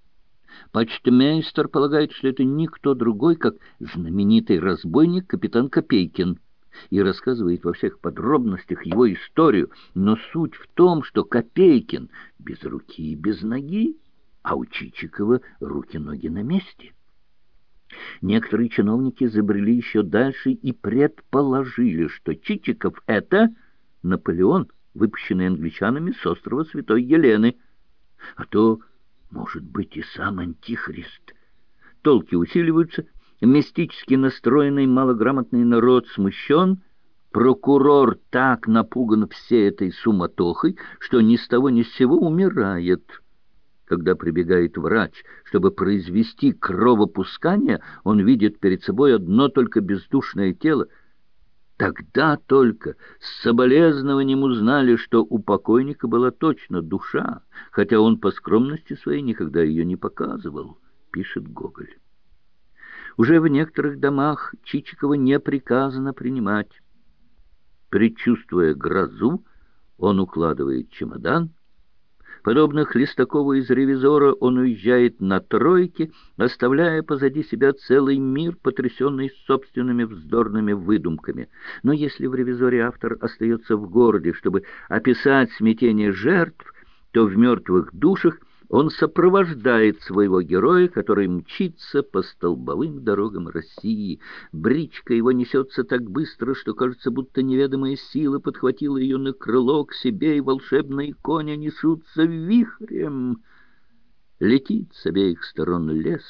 Почтмейстер полагает, что это никто другой, как знаменитый разбойник капитан Копейкин, и рассказывает во всех подробностях его историю. Но суть в том, что Копейкин без руки и без ноги, а у Чичикова руки-ноги на месте. Некоторые чиновники забрели еще дальше и предположили, что Чичиков — это Наполеон, выпущенный англичанами с острова Святой Елены. А то, может быть, и сам Антихрист. Толки усиливаются, мистически настроенный малограмотный народ смущен, прокурор так напуган всей этой суматохой, что ни с того ни с сего умирает. Когда прибегает врач, чтобы произвести кровопускание, он видит перед собой одно только бездушное тело. Тогда только с соболезнованием узнали, что у покойника была точно душа, хотя он по скромности своей никогда ее не показывал, пишет Гоголь. Уже в некоторых домах Чичикова не приказано принимать. Предчувствуя грозу, он укладывает чемодан. Подобно Хлестакову из «Ревизора», он уезжает на тройке, оставляя позади себя целый мир, потрясенный собственными вздорными выдумками. Но если в «Ревизоре» автор остается в городе, чтобы описать смятение жертв, то в «Мертвых душах» он сопровождает своего героя, который мчится по столбовым дорогам России. Бричка его несется так быстро, что кажется, будто неведомая сила подхватила ее на крыло к себе, и волшебные кони несутся вихрем. Летит с обеих сторон лес,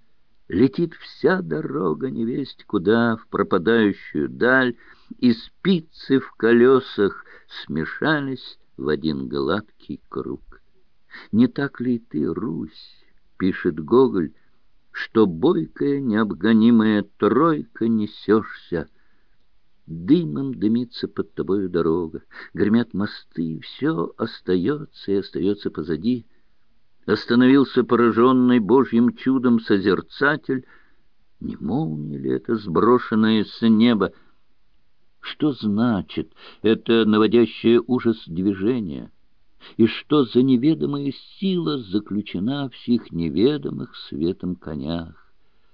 летит вся дорога невесть куда, в пропадающую даль, и спицы в колесах смешались в один гладкий круг. «Не так ли ты, Русь, — пишет Гоголь, — что бойкая необгонимая тройка несешься? Дымом дымится под тобою дорога, гремят мосты, все остается и остается позади. Остановился пораженный Божьим чудом созерцатель. Не молния ли это, сброшенная с неба? Что значит это наводящее ужас движение? И что за неведомая сила заключена в сих неведомых светом конях?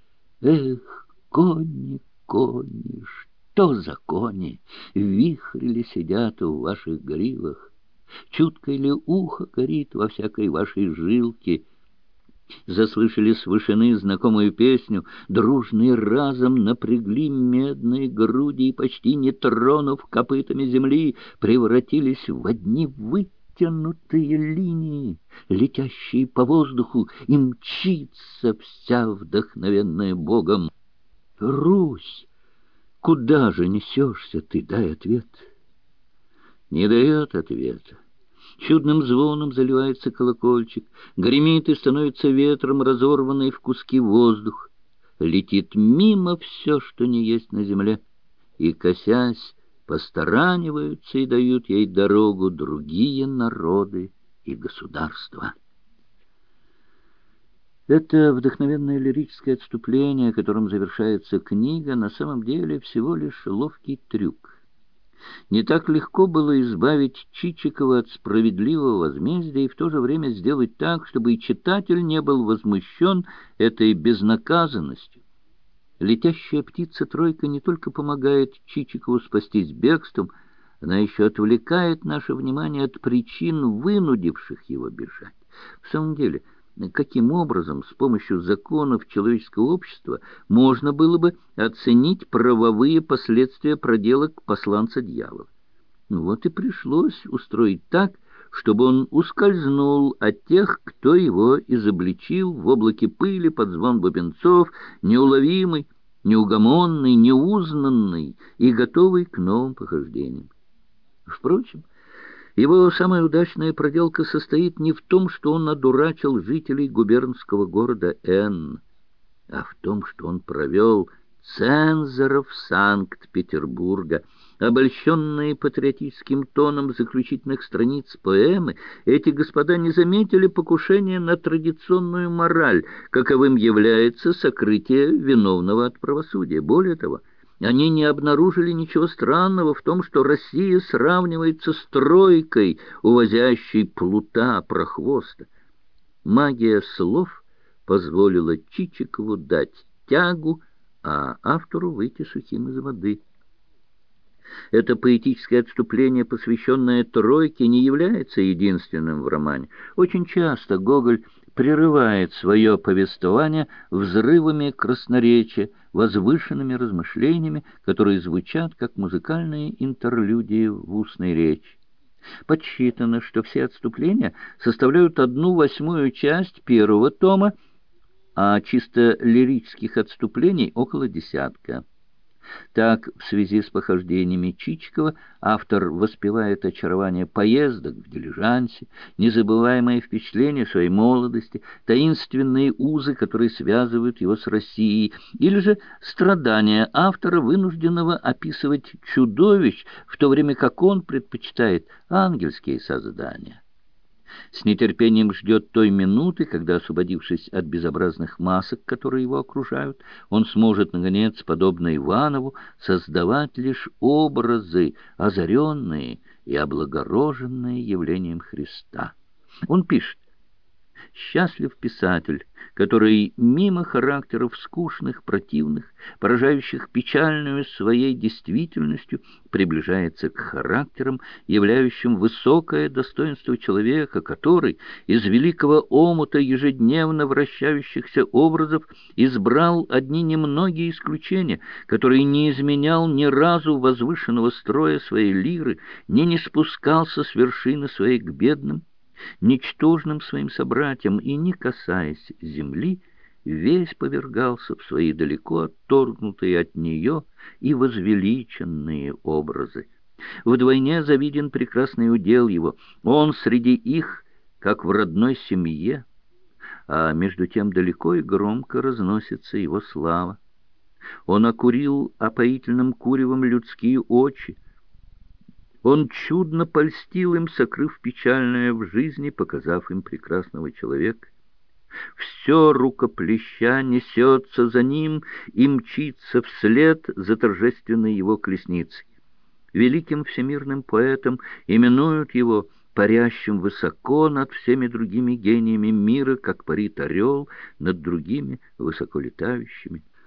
Эх, кони, кони, что за кони? Вихри ли сидят в ваших гривах? Чуткое ли ухо горит во всякой вашей жилке? Заслышали с вышины знакомую песню, дружные разом напрягли медные груди и, почти не тронув копытами земли, превратились в одни вы тянутые линии, летящие по воздуху, и мчится вся вдохновенная Богом. Русь, куда же несешься ты, дай ответ? Не дает ответа. Чудным звоном заливается колокольчик, гремит и становится ветром разорванный в куски воздух. Летит мимо все, что не есть на земле, и, косясь, постараниваются и дают ей дорогу другие народы и государства. Это вдохновенное лирическое отступление, которым завершается книга, на самом деле всего лишь ловкий трюк. Не так легко было избавить Чичикова от справедливого возмездия и в то же время сделать так, чтобы и читатель не был возмущен этой безнаказанностью. Летящая птица-тройка не только помогает Чичикову спастись бегством, она еще отвлекает наше внимание от причин, вынудивших его бежать. В самом деле, каким образом с помощью законов человеческого общества можно было бы оценить правовые последствия проделок посланца дьявола? Вот и пришлось устроить так, чтобы он ускользнул от тех, кто его изобличил в облаке пыли под звон бубенцов, неуловимый, неугомонный, неузнанный и готовый к новым похождениям. Впрочем, его самая удачная проделка состоит не в том, что он одурачил жителей губернского города Н, а в том, что он провел цензоров Санкт-Петербурга. Обольщенные патриотическим тоном заключительных страниц поэмы, эти господа не заметили покушения на традиционную мораль, каковым является сокрытие виновного от правосудия. Более того, они не обнаружили ничего странного в том, что Россия сравнивается с тройкой, увозящей плута прохвоста. Магия слов позволила Чичикову дать тягу, а автору выйти сухим из воды. Это поэтическое отступление, посвященное тройке, не является единственным в романе. Очень часто Гоголь прерывает свое повествование взрывами красноречия, возвышенными размышлениями, которые звучат как музыкальные интерлюдии в устной речи. Подсчитано, что все отступления составляют одну восьмую часть первого тома, а чисто лирических отступлений около десятка. Так, в связи с похождениями Чичикова, автор воспевает очарование поездок в дилижансе, незабываемые впечатления своей молодости, таинственные узы, которые связывают его с Россией, или же страдания автора, вынужденного описывать чудовищ, в то время как он предпочитает ангельские создания. С нетерпением ждет той минуты, когда, освободившись от безобразных масок, которые его окружают, он сможет, наконец, подобно Иванову, создавать лишь образы, озаренные и облагороженные явлением Христа. Он пишет: «Счастлив писатель, который мимо характеров скучных, противных, поражающих печальную своей действительностью, приближается к характерам, являющим высокое достоинство человека, который из великого омута ежедневно вращающихся образов избрал одни немногие исключения, который не изменял ни разу возвышенного строя своей лиры, не не спускался с вершины своей к бедным, ничтожным своим собратьям и, не касаясь земли, весь повергался в свои далеко отторгнутые от нее и возвеличенные образы. Вдвойне завиден прекрасный удел его, он среди их, как в родной семье, а между тем далеко и громко разносится его слава. Он окурил опоительным куревом людские очи, он чудно польстил им, сокрыв печальное в жизни, показав им прекрасного человека. Все рукоплеща несется за ним и мчится вслед за торжественной его колесницей. Великим всемирным поэтом именуют его, парящим высоко над всеми другими гениями мира, как парит орел над другими высоколетающими.